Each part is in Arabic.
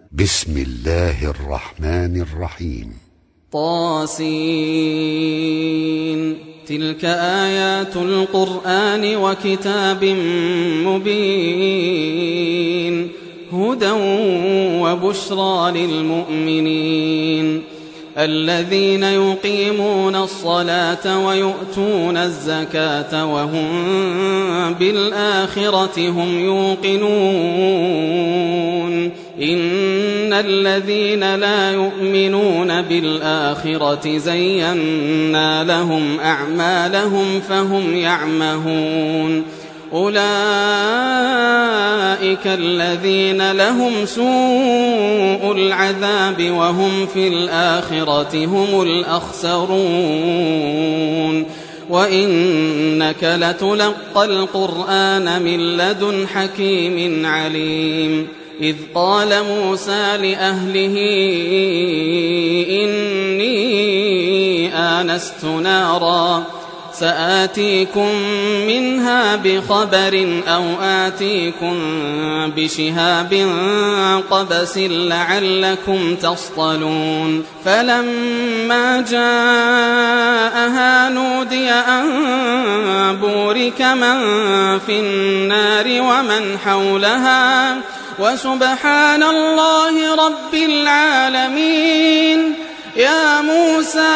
بسم الله الرحمن الرحيم. طاسين. تلك آيات القرآن وكتاب مبين، هدى وبشرى للمؤمنين الذين يقيمون الصلاة ويؤتون الزكاة وهم بالآخرة هم يوقنون. إن الذين لا يؤمنون بالآخرة زينا لهم أعمالهم فهم يعمهون. أولئك الذين لهم سوء العذاب وهم في الآخرة هم الأخسرون. وإنك لتلقى القرآن من لدن حكيم عليم. إذ قال موسى لأهله إني آنست نارا سآتيكم منها بخبر أو آتيكم بشهاب قبس لعلكم تصطلون. فلما جاءها نودي أن بورك من في النار ومن حولها وسبحان الله رب العالمين. يا موسى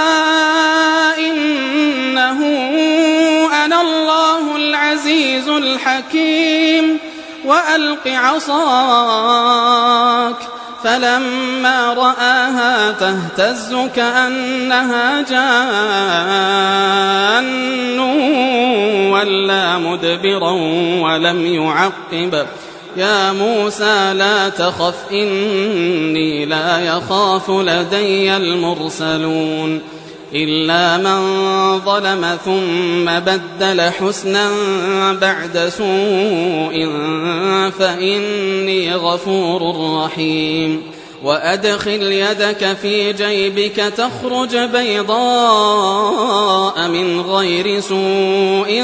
إنه أنا الله العزيز الحكيم وألق عصاك. فلما رآها تهتز كأنها جان ولا مدبرا ولم يعقب. يا موسى لا تخف إني لا يخاف لدي المرسلون. إلا من ظلم ثم بدل حسنا بعد سوء فإني غفور رحيم. وأدخل يدك في جيبك تخرج بيضاء من غير سوء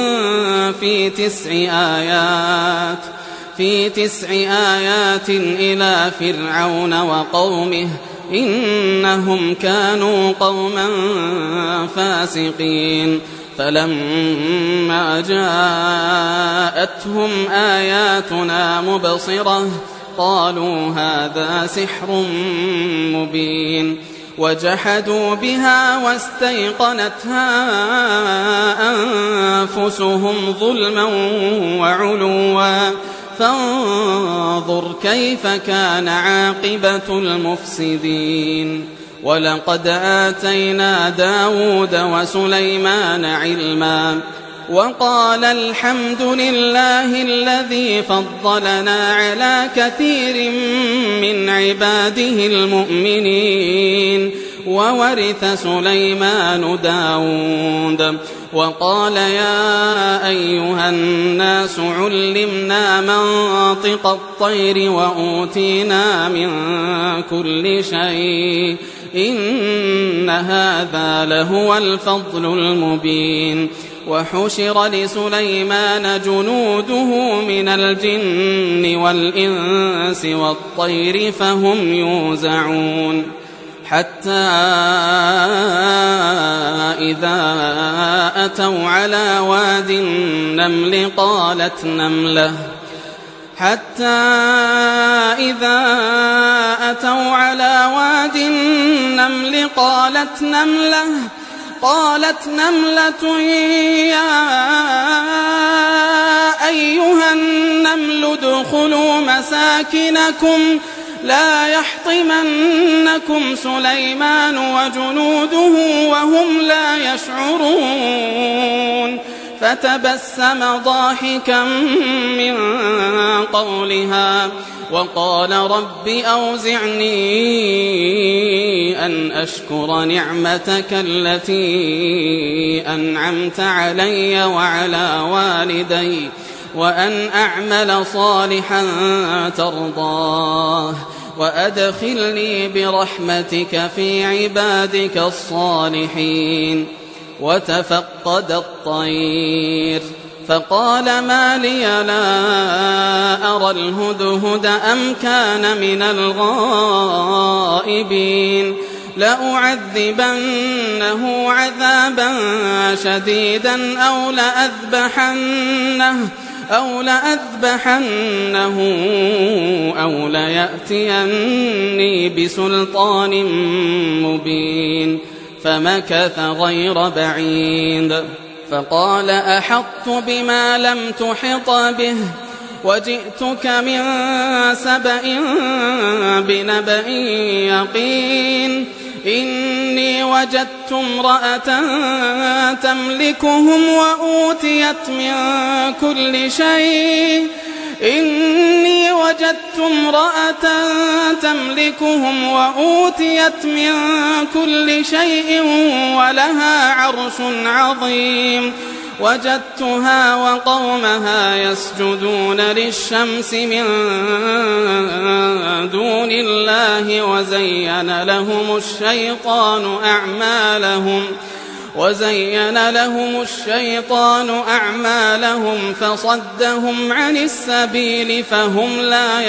في 9 آيات إلى فرعون وقومه إنهم كانوا قوما فاسقين. فلما جاءتهم آياتنا مبصرة قالوا هذا سحر مبين. وجحدوا بها واستيقنتها أنفسهم ظلما وعلوا فانظر كيف كان عاقبة المفسدين. ولقد آتينا داود وسليمان علما وقال الحمد لله الذي فضلنا على كثير من عباده المؤمنين. وورث سليمان داود وقال يا أيها الناس علمنا منطق الطير وأوتينا من كل شيء إن هذا لهو الفضل المبين. وحشر لسليمان جنوده من الجن والإنس والطير فهم يوزعون. حتى إذا أتوا على واد النمل قالت نملة يا أيها النمل ادخلوا مساكنكم لا يحطمنكم سليمان وجنوده وهم لا يشعرون. فتبسم ضاحكا من قولها وقال رب أوزعني أن أشكر نعمتك التي أنعمت علي وعلى والدي وأن أعمل صالحا ترضاه وأدخلني برحمتك في عبادك الصالحين. وتفقد الطير فقال ما لي لا أرى الهدهد أم كان من الغائبين لأعذبنه عذابا شديدا أو لأذبحنه أو ليأتيني بسلطان مبين فمكث غير بعيد فقال أحطت بما لم تحط به وجئتك من سبأ بنبأ يقين إني وجدت امرأة تملكهم وأوتيت من كل شيء ولها عرش عظيم وجدتها وقومها يسجدون للشمس من دون الله وزين لهم الشيطان أعمالهم فصدهم عن السبيل فهم لا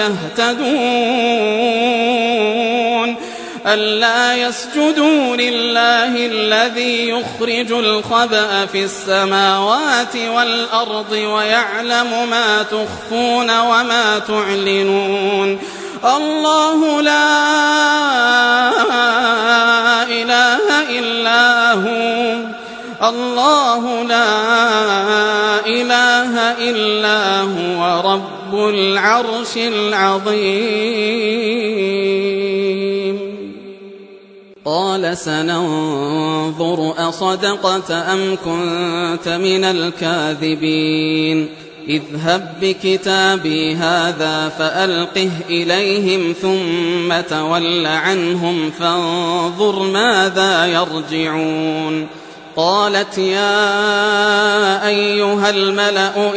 يهتدون ألا يسجدوا لله الذي يخرج الخبأ في السماوات والأرض ويعلم ما تخفون وما تعلنون الله لا إله إلا هو رب العرش العظيم قال سننظر أصدقت أم كنت من الكاذبين اذهب بكتابي هذا فألقه إليهم ثم تول عنهم فانظر ماذا يرجعون قالت يا أيها الملأ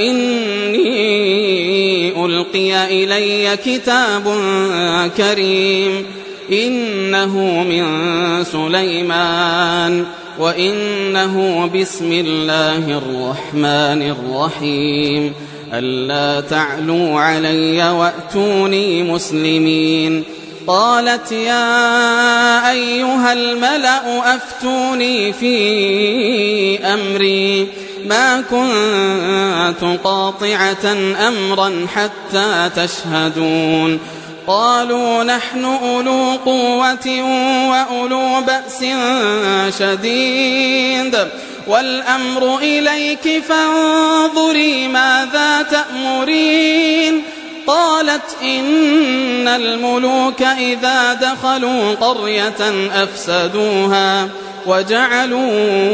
إني ألقي إلي كتاب كريم إنه من سليمان وإنه بسم الله الرحمن الرحيم ألا تعلوا علي وأتوني مسلمين قالت يا أيها الملأ أفتوني في أمري ما كنت قاطعة أمرا حتى تشهدون قالوا نحن أولو قوة وأولو بأس شديد والأمر إليك فانظري ماذا تأمرين قالت إن الملوك إذا دخلوا قرية أفسدوها وجعلوا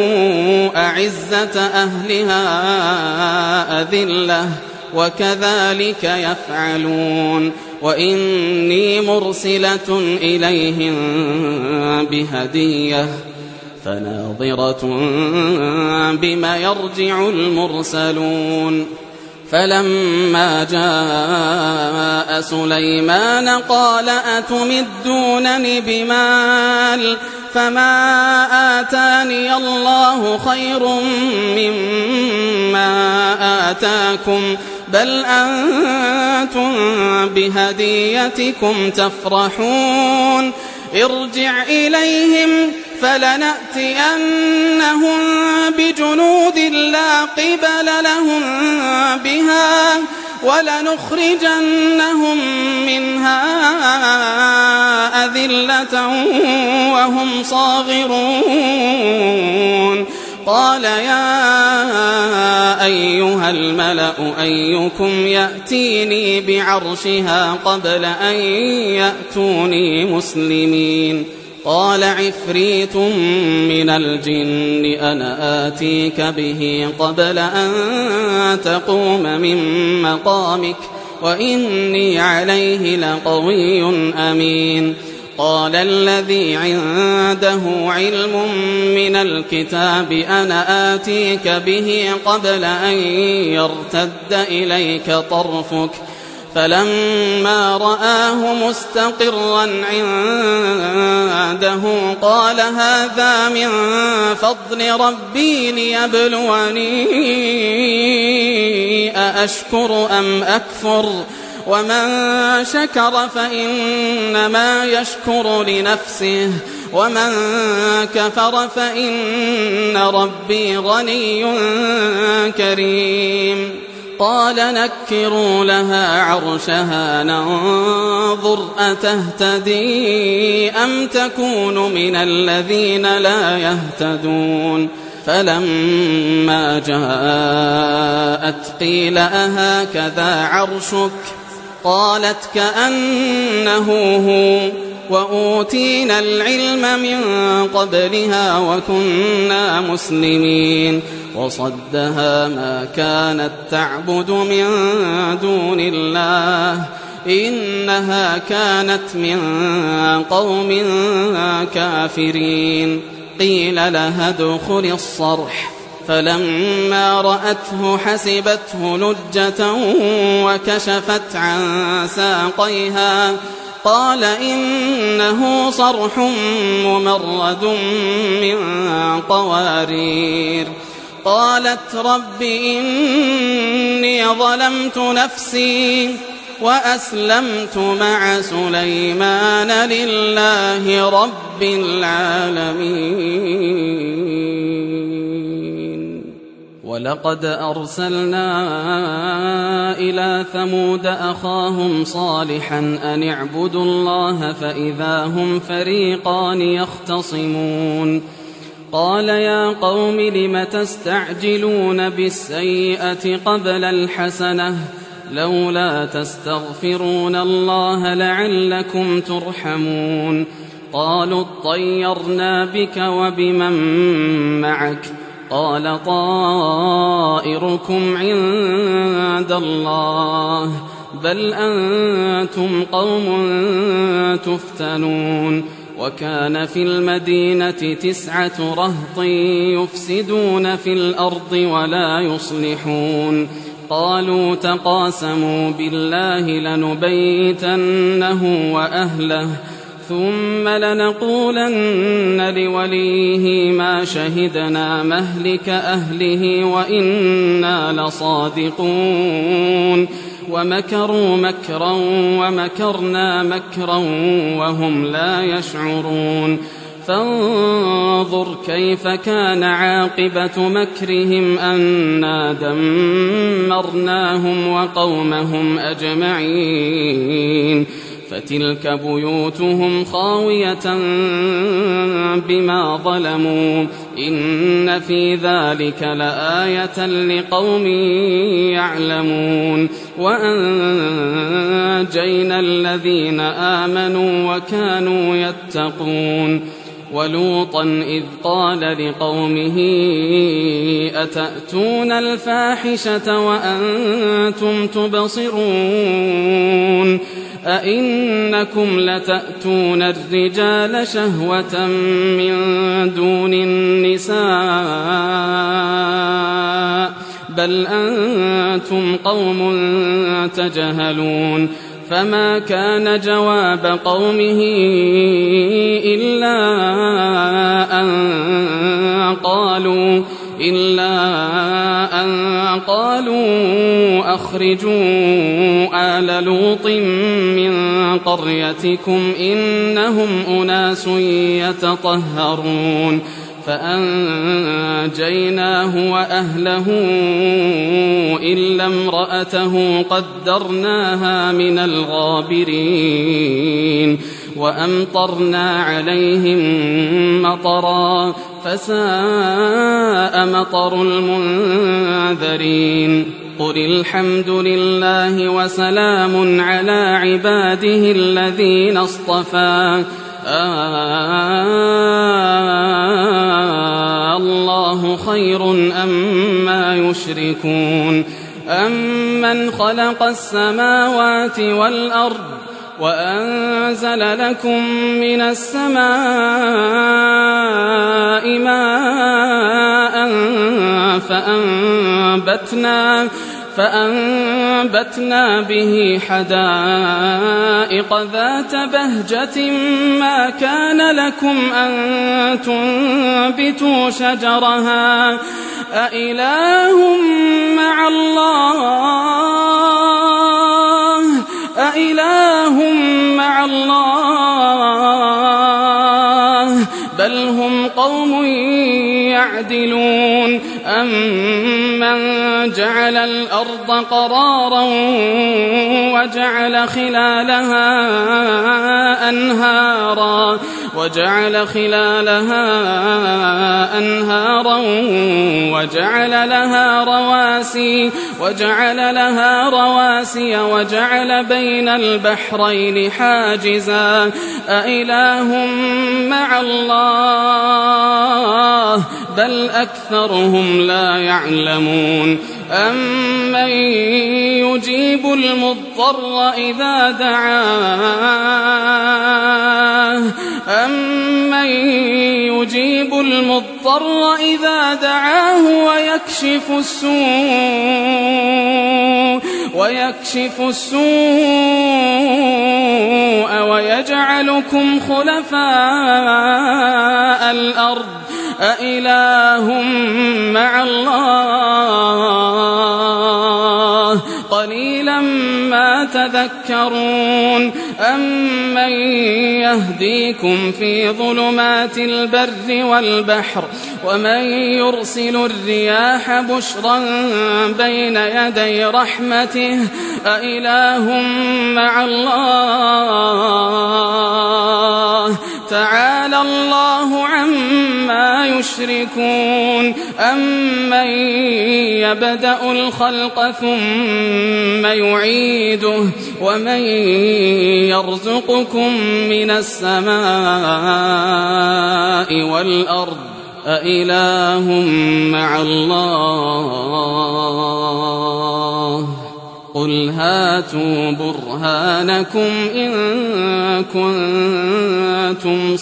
أعزة أهلها أذلة وكذلك يفعلون وإني مرسلة إليهم بهدية فناظرة بما يرجع المرسلون فلما جاء سليمان قال أتمدونني بمال فما آتاني الله خير مما آتاكم بل أنتم بهديتكم تفرحون ارجع إليهم فلنأتينهم بجنود لا قبل لهم بها ولنخرجنهم منها أذلة وهم صاغرون قال يا أيها الملأ أيكم يأتيني بعرشها قبل أن يأتوني مسلمين قال عفريت من الجن أنا آتيك به قبل أن تقوم من مقامك وإني عليه لقوي أمين قال الذي عنده علم من الكتاب أنا آتيك به قبل أن يرتد إليك طرفك فلما رآه مستقرا عنده قال هذا من فضل ربي ليبلوني أأشكر أم أكفر ومن شكر فإنما يشكر لنفسه ومن كفر فإن ربي غني كريم قال نكروا لها عرشها ننظر أتهتدي أم تكون من الذين لا يهتدون فلما جاءت قيل أهكذا عرشك قالت كأنه هو وأوتينا العلم من قبلها وكنا مسلمين وصدها ما كانت تعبد من دون الله إنها كانت من قوم كافرين قيل لها ادخل الصرح فلما رأته حسبته لجة وكشفت عن ساقيها قال إنه صرح ممرد من قوارير قالت رب إني ظلمت نفسي وأسلمت مع سليمان لله رب العالمين ولقد أرسلنا إلى ثمود أخاهم صالحا أن اعبدوا الله فإذا هم فريقان يختصمون قال يا قوم لم تستعجلون بالسيئة قبل الحسنة لولا تستغفرون الله لعلكم ترحمون قالوا اطيرنا بك وبمن معك قال طائركم عند الله بل أنتم قوم تفتنون وكان في المدينة 9 رهط يفسدون في الأرض ولا يصلحون قالوا تقاسموا بالله لنبيتنه وأهله ثم لنقولن لوليه ما شهدنا مهلك أهله وإنا لصادقون ومكروا مكرا ومكرنا مكرا وهم لا يشعرون فانظر كيف كان عاقبة مكرهم أنا دمرناهم وقومهم أجمعين فتلك بيوتهم خاوية بما ظلموا إن في ذلك لآية لقوم يعلمون وأنجينا الذين آمنوا وكانوا يتقون ولوطا إذ قال لقومه أتأتون الفاحشة وأنتم تبصرون أئنكم لتأتون الرجال شهوة من دون النساء بل أنتم قوم تجهلون فما كان جواب قومه إلا أن قالوا أخرجوا آل لوط من قريتكم إنهم أناس يتطهرون فأنجيناه وأهله إلا امرأته قدرناها من الغابرين وأمطرنا عليهم مطرا فساء مطر المنذرين قل الحمد لله وسلام على عباده الذين اصطفى الله خير أما يشركون أمن خلق السماوات والأرض وأنزل لكم من السماء ماء فأنبتنا به حدائق ذات بهجة ما كان لكم أن تنبتوا شجرها أإله مع الله بل هم قوم يعدلون أمن جعل الأرض قرارا وجعل خلالها أنهارا وجعل لها رواسي وجعل بين البحرين حاجزا أإله مع الله بل أكثرهم لا يعلمون أمن يجيب المضطر إذا دعاه ويكشف السوء ويجعلكم خلفاء الأرض أإله مع الله قليلا ما تذكرون أمن يهديكم في ظلمات البر والبحر ومن يرسل الرياح بشرا بين يدي رحمته أإله مع الله تعالى الله عما يشركون أمن يبدأ الخلق ثم يعيده ومن يرزقكم من السماء والأرض أإله مع الله قل هاتوا برهانكم إن كنتم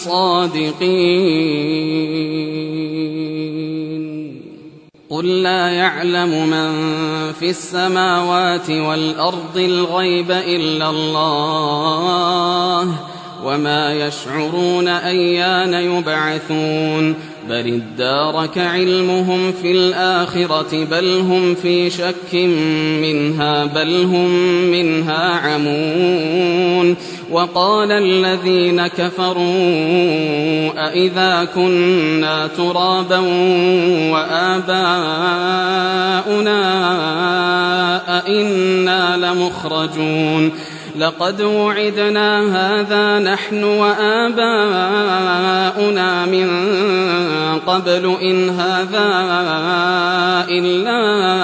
صادقين قل لا يعلم من في السماوات والأرض الغيب إلا الله وما يشعرون أيان يبعثون بل ادارك علمهم في الآخرة بل هم في شك منها بل هم منها عمون وقال الذين كفروا أإذا كنا ترابا وآباؤنا أإنا لمخرجون لقد وعدنا هذا نحن وآباؤنا من قبل إن هذا إلا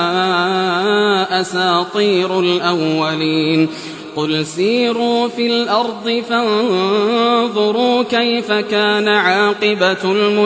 أساطير الأولين قل سيروا في الأرض فانظروا كيف كان عاقبة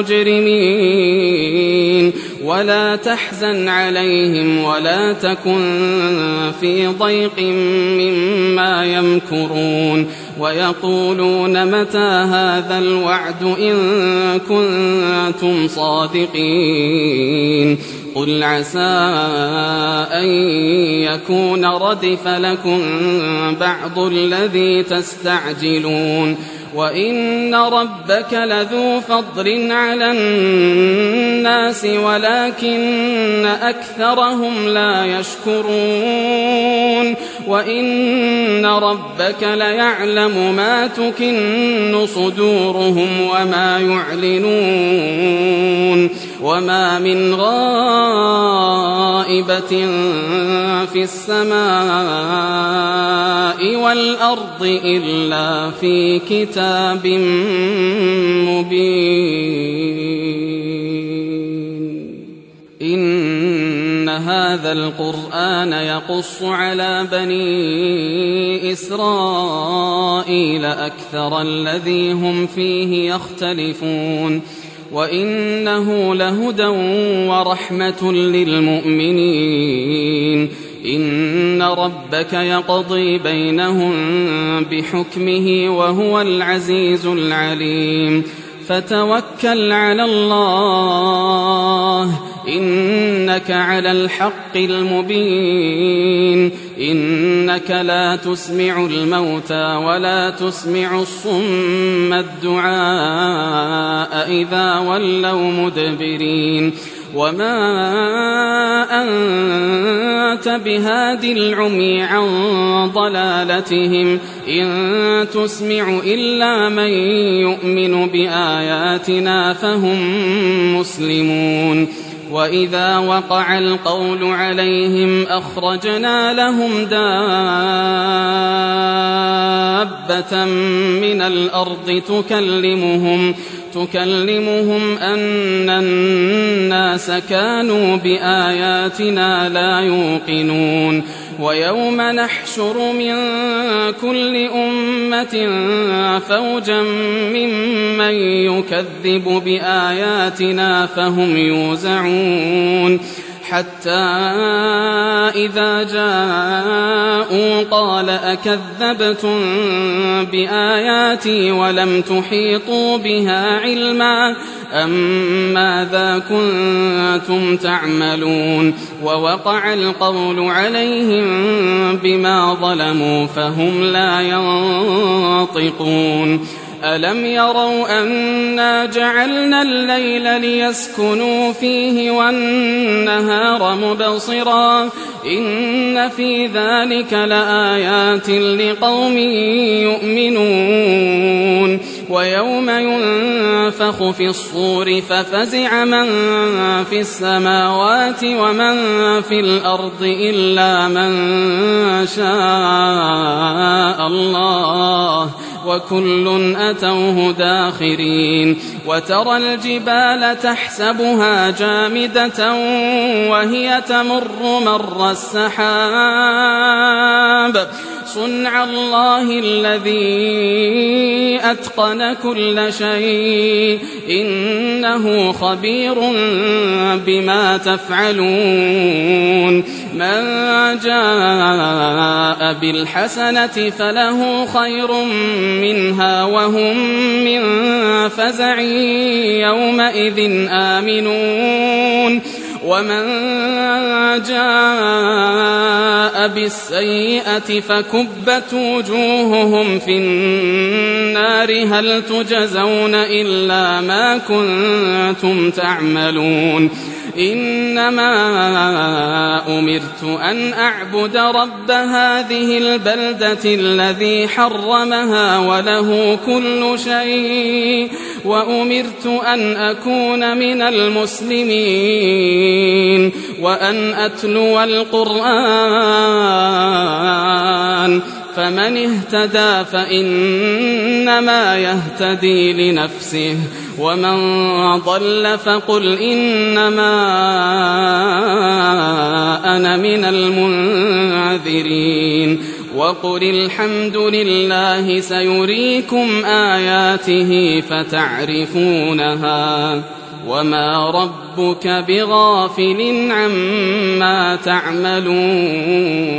المجرمين ولا تحزن عليهم ولا تكن في ضيق مما يمكرون ويقولون متى هذا الوعد إن كنتم صادقين قل عسى أن يكون ردف لكم بعض الذي تستعجلون وإن ربك لذو فضل على الناس ولكن أكثرهم لا يشكرون وإن ربك ليعلم ما تكن صدورهم وما يعلنون وما من غائبة في السماء والأرض إلا في كتاب مبين إن هذا القرآن يقص على بني إسرائيل أكثر الذي هم فيه يختلفون وإنه لهدى ورحمة للمؤمنين إن ربك يقضي بينهم بحكمه وهو العزيز العليم فتوكل على الله إنك على الحق المبين إنك لا تسمع الموتى ولا تسمع الصم الدعاء إذا ولوا مدبرين وما أنت بهاد العمي عن ضلالتهم إن تسمع إلا من يؤمن بآياتنا فهم مسلمون وإذا وقع القول عليهم أخرجنا لهم دابة من الأرض تكلمهم أن الناس كانوا بآياتنا لا يوقنون ويوم نحشر من كل أمة فوجا ممن يكذب بآياتنا فهم يوزعون حتى إذا جاءوا قال أكذبتم بآياتي ولم تحيطوا بها علما أم ماذا كنتم تعملون ووقع القول عليهم بما ظلموا فهم لا ينطقون ألم يروا أنا جعلنا الليل ليسكنوا فيه والنهار مبصرا إن في ذلك لآيات لقوم يؤمنون ويوم ينفخ في الصور ففزع من في السماوات ومن في الأرض إلا من شاء الله وكل أتوه داخرين وترى الجبال تحسبها جامدة وهي تمر مر السحاب صنع الله الذي أتقن كل شيء إنه خبير بما تفعلون من جاء بالحسنة فله خير منها وهم من فزع يومئذ آمنون ومن جاء بالسيئة فكبت وجوههم في النار هل تجزون إلا ما كنتم تعملون إنما أمرت أن أعبد رب هذه البلدة الذي حرمها وله كل شيء وأمرت أن أكون من المسلمين وأن أتلو القرآن فمن اهتدى فإنما يهتدي لنفسه ومن ضل فقل إنما أنا من المنذرين وقل الحمد لله سيريكم آياته فتعرفونها وما ربك بغافل عما تعملون